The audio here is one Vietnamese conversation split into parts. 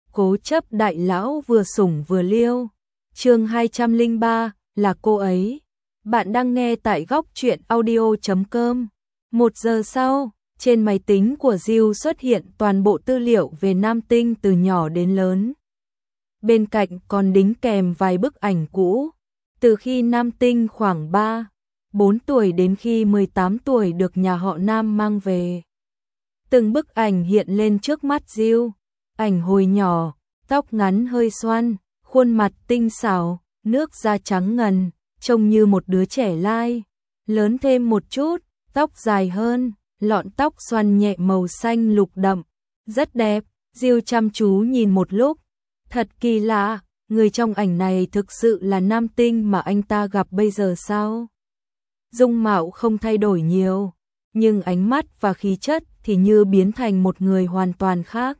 Cố chấp đại lão vừa sủng vừa liêu. Chương 203 là cô ấy. Bạn đang nghe tại góc truyện audio.com. 1 giờ sau, trên máy tính của Diêu xuất hiện toàn bộ tư liệu về Nam Tinh từ nhỏ đến lớn. Bên cạnh còn đính kèm vài bức ảnh cũ, từ khi Nam Tinh khoảng 3-4 tuổi đến khi 18 tuổi được nhà họ Nam mang về. Từng bức ảnh hiện lên trước mắt Diêu, ảnh hồi nhỏ, tóc ngắn hơi xoăn, khuôn mặt tinh xảo, nước da trắng ngần, trông như một đứa trẻ lai. Lớn thêm một chút, tóc dài hơn, lọn tóc xoăn nhẹ màu xanh lục đậm, rất đẹp. Diêu chăm chú nhìn một lúc, thật kỳ lạ, người trong ảnh này thực sự là Nam Tinh mà anh ta gặp bây giờ sao? Dung mạo không thay đổi nhiều, nhưng ánh mắt và khí chất thì như biến thành một người hoàn toàn khác.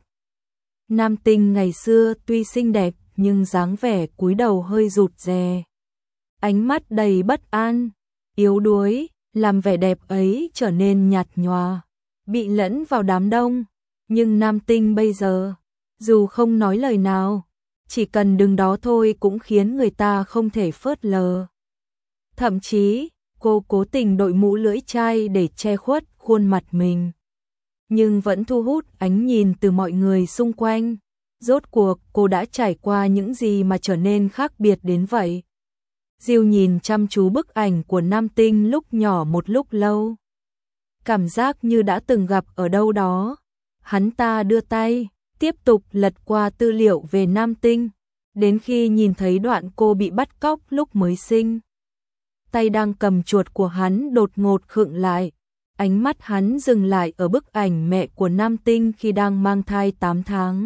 Nam Tinh ngày xưa tuy xinh đẹp nhưng dáng vẻ cúi đầu hơi rụt rè. Ánh mắt đầy bất an, yếu đuối, làm vẻ đẹp ấy trở nên nhạt nhòa, bị lẫn vào đám đông. Nhưng Nam Tinh bây giờ, dù không nói lời nào, chỉ cần đứng đó thôi cũng khiến người ta không thể phớt lờ. Thậm chí, cô cố tình đội mũ lưỡi chai để che khuất khuôn mặt mình, nhưng vẫn thu hút ánh nhìn từ mọi người xung quanh. Rốt cuộc cô đã trải qua những gì mà trở nên khác biệt đến vậy? Diêu nhìn chăm chú bức ảnh của Nam Tinh lúc nhỏ một lúc lâu. Cảm giác như đã từng gặp ở đâu đó. Hắn ta đưa tay, tiếp tục lật qua tư liệu về Nam Tinh, đến khi nhìn thấy đoạn cô bị bắt cóc lúc mới sinh. Tay đang cầm chuột của hắn đột ngột khựng lại. Ánh mắt hắn dừng lại ở bức ảnh mẹ của Nam Tinh khi đang mang thai 8 tháng.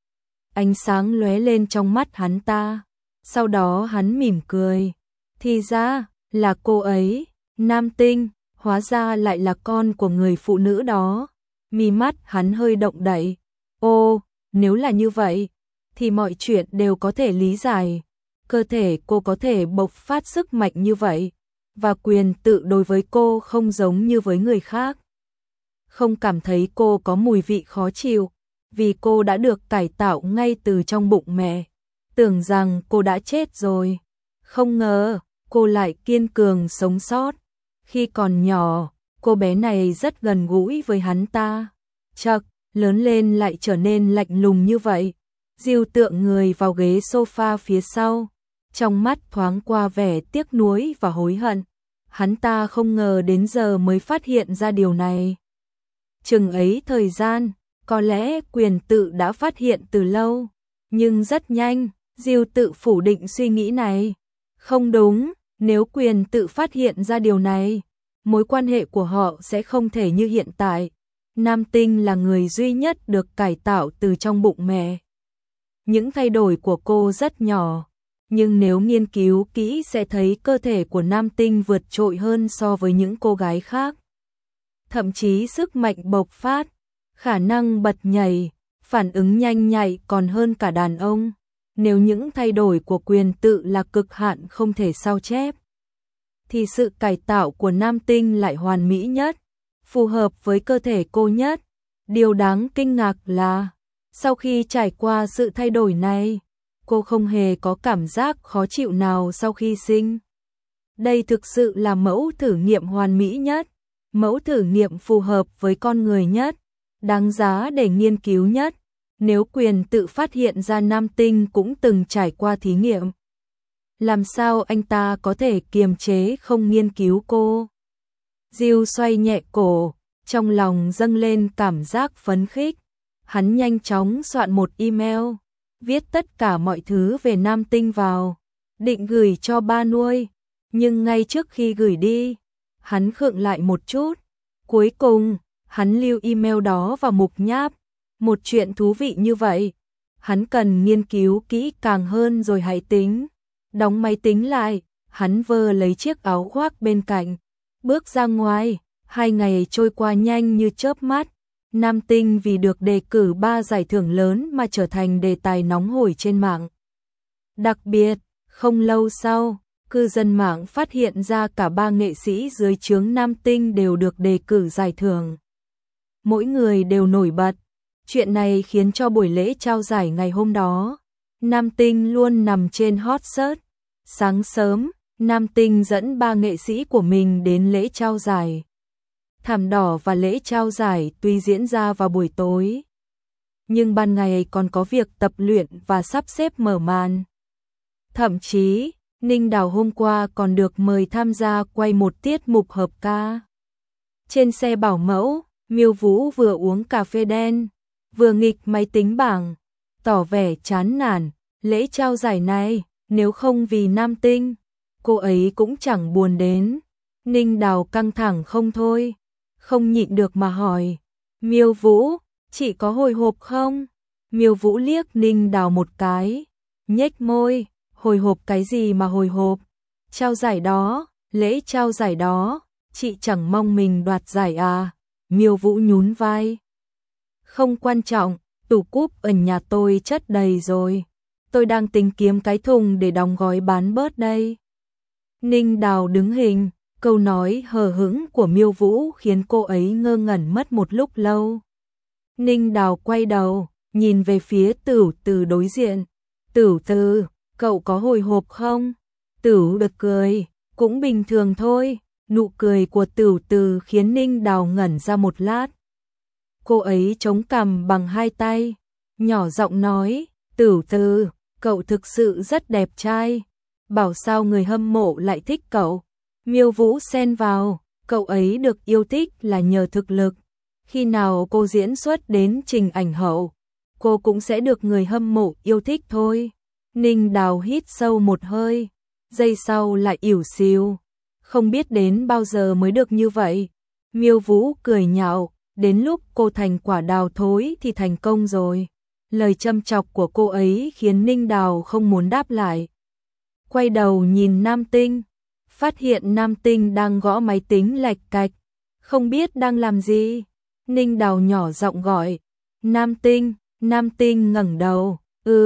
Ánh sáng lóe lên trong mắt hắn ta. Sau đó hắn mỉm cười. Thì ra, là cô ấy, Nam Tinh, hóa ra lại là con của người phụ nữ đó. Mí mắt hắn hơi động đậy. Ô, nếu là như vậy, thì mọi chuyện đều có thể lý giải. Cơ thể cô có thể bộc phát sức mạnh như vậy, và quyền tự đối với cô không giống như với người khác. Không cảm thấy cô có mùi vị khó chịu, vì cô đã được cải tạo ngay từ trong bụng mẹ. Tưởng rằng cô đã chết rồi. Không ngờ, cô lại kiên cường sống sót. Khi còn nhỏ, cô bé này rất gần gũi với hắn ta. Chậc, lớn lên lại trở nên lạnh lùng như vậy. Diêu tựa người vào ghế sofa phía sau, trong mắt thoáng qua vẻ tiếc nuối và hối hận. Hắn ta không ngờ đến giờ mới phát hiện ra điều này. Chừng ấy thời gian, có lẽ quyền tự đã phát hiện từ lâu. Nhưng rất nhanh, Diêu tự phủ định suy nghĩ này. Không đúng, nếu quyền tự phát hiện ra điều này, mối quan hệ của họ sẽ không thể như hiện tại. Nam Tinh là người duy nhất được cải tạo từ trong bụng mẹ. Những thay đổi của cô rất nhỏ, nhưng nếu nghiên cứu kỹ sẽ thấy cơ thể của Nam Tinh vượt trội hơn so với những cô gái khác. Thậm chí sức mạnh bộc phát, khả năng bật nhảy, phản ứng nhanh nhạy còn hơn cả đàn ông. Nếu những thay đổi của quyền tự là cực hạn không thể sao chép, thì sự cải tạo của Nam Tinh lại hoàn mỹ nhất, phù hợp với cơ thể cô nhất. Điều đáng kinh ngạc là, sau khi trải qua sự thay đổi này, cô không hề có cảm giác khó chịu nào sau khi sinh. Đây thực sự là mẫu thử nghiệm hoàn mỹ nhất, mẫu thử nghiệm phù hợp với con người nhất, đáng giá để nghiên cứu nhất. Nếu quyền tự phát hiện ra Nam Tinh cũng từng trải qua thí nghiệm, làm sao anh ta có thể kiềm chế không nghiên cứu cô? Diêu xoay nhẹ cổ, trong lòng dâng lên cảm giác phấn khích. Hắn nhanh chóng soạn một email, viết tất cả mọi thứ về Nam Tinh vào, định gửi cho ba nuôi. Nhưng ngay trước khi gửi đi, hắn khựng lại một chút. Cuối cùng, hắn lưu email đó vào mục nháp. Một chuyện thú vị như vậy, hắn cần nghiên cứu kỹ càng hơn rồi hãy tính. Đóng máy tính lại, hắn vơ lấy chiếc áo khoác bên cạnh, bước ra ngoài. 2 ngày trôi qua nhanh như chớp mắt. Nam Tinh vì được đề cử 3 giải thưởng lớn mà trở thành đề tài nóng hổi trên mạng. Đặc biệt, không lâu sau, cư dân mạng phát hiện ra cả 3 nghệ sĩ dưới trướng Nam Tinh đều được đề cử giải thưởng. Mỗi người đều nổi bật, Chuyện này khiến cho buổi lễ trao giải ngày hôm đó, Nam Tinh luôn nằm trên hot search. Sáng sớm, Nam Tinh dẫn 3 nghệ sĩ của mình đến lễ trao giải. Thảm đỏ và lễ trao giải tuy diễn ra vào buổi tối, nhưng ban ngày còn có việc tập luyện và sắp xếp mở màn. Thậm chí, Ninh Đào hôm qua còn được mời tham gia quay một tiết mục hợp ca. Trên xe bảo mẫu, Miêu Vũ vừa uống cà phê đen, vừa nghịch máy tính bảng, tỏ vẻ chán nản. Lễ trao giải này, nếu không vì Nam Tinh, cô ấy cũng chẳng buồn đến. Ninh Đào căng thẳng không thôi, không nhịn được mà hỏi, Miêu Vũ, chị có hồi hộp không? Miêu Vũ liếc Ninh Đào một cái, nhếch môi, hồi hộp cái gì mà hồi hộp? Trao giải đó, lễ trao giải đó, chị chẳng mong mình đoạt giải à? Miêu Vũ nhún vai. Không quan trọng, tủ cúp ở nhà tôi chất đầy rồi. Tôi đang tính kiếm cái thùng để đóng gói bán bớt đây. Ninh Đào đứng hình, câu nói hờ hững của Miêu Vũ khiến cô ấy ngơ ngẩn mất một lúc lâu. Ninh Đào quay đầu, nhìn về phía Tửu Từ đối diện. Tửu Từ, cậu có hồi hộp không? Tửu Từ cười, cũng bình thường thôi. Nụ cười của Tửu Từ khiến Ninh Đào ngẩn ra một lát. Cô ấy chống cằm bằng hai tay, nhỏ giọng nói, Tửu Từ, cậu thực sự rất đẹp trai. Bảo sao người hâm mộ lại thích cậu? Miêu Vũ xen vào, cậu ấy được yêu thích là nhờ thực lực. Khi nào cô diễn xuất đến trình ảnh hậu, cô cũng sẽ được người hâm mộ yêu thích thôi. Ninh Đào hít sâu một hơi, giây sau lại ỉu xìu. Không biết đến bao giờ mới được như vậy. Miêu Vũ cười nhạo, đến lúc cô thành quả đào thối thì thành công rồi. Lời châm chọc của cô ấy khiến Ninh Đào không muốn đáp lại. Quay đầu nhìn Nam Tinh, phát hiện Nam Tinh đang gõ máy tính lạch cạch, không biết đang làm gì. Ninh Đào nhỏ giọng gọi, Nam Tinh. Nam Tinh ngẩng đầu,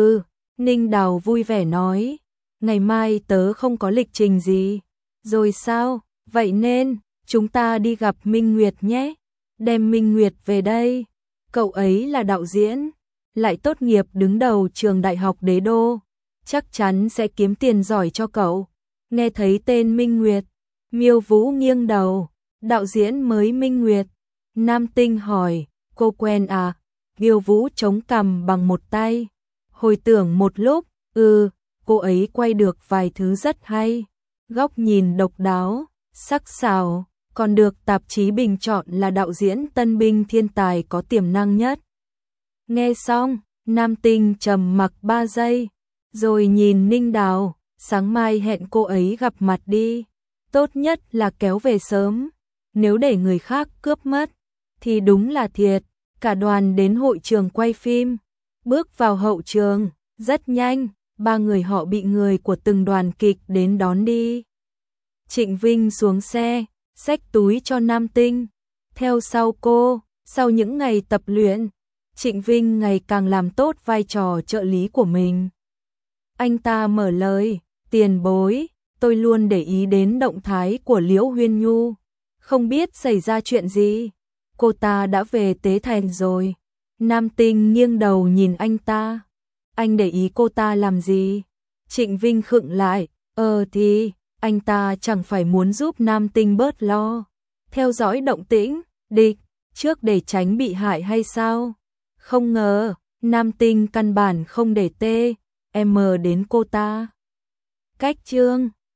Ninh Đào vui vẻ nói, ngày mai tớ không có lịch trình gì. Rồi sao, vậy nên, chúng ta đi gặp Minh Nguyệt nhé. Đem Minh Nguyệt về đây, cậu ấy là đạo diễn, lại tốt nghiệp đứng đầu trường đại học Đế Đô, chắc chắn sẽ kiếm tiền giỏi cho cậu. Nghe thấy tên Minh Nguyệt, Miêu Vũ nghiêng đầu, đạo diễn mới Minh Nguyệt. Nam Tinh hỏi, cô quen à? Miêu Vũ chống cằm bằng một tay, hồi tưởng một lúc, cô ấy quay được vài thứ rất hay, góc nhìn độc đáo, sắc sảo, còn được tạp chí bình chọn là đạo diễn tân binh thiên tài có tiềm năng nhất. Nghe xong, Nam Tinh trầm mặc 3 giây, rồi nhìn Ninh Đào, sáng mai hẹn cô ấy gặp mặt đi, tốt nhất là kéo về sớm, nếu để người khác cướp mất, thì đúng là thiệt. Cả đoàn đến hội trường quay phim, bước vào hậu trường, rất nhanh, 3 người họ bị người của từng đoàn kịch đến đón đi. Trịnh Vinh xuống xe, xách túi cho Nam Tinh, theo sau cô. Sau những ngày tập luyện, Trịnh Vinh ngày càng làm tốt vai trò trợ lý của mình. Anh ta mở lời, tiền bối, tôi luôn để ý đến động thái của Liễu Huyên Nhu, không biết xảy ra chuyện gì. Cô ta đã về Tế Thành rồi. Nam Tinh nghiêng đầu nhìn anh ta. Anh để ý cô ta làm gì? Trịnh Vinh khựng lại. Thì, anh ta chẳng phải muốn giúp Nam Tinh bớt lo. Theo dõi động tĩnh, địch, trước để tránh bị hại hay sao? Không ngờ, Nam Tinh căn bản không để TM đến cô ta. Cách chương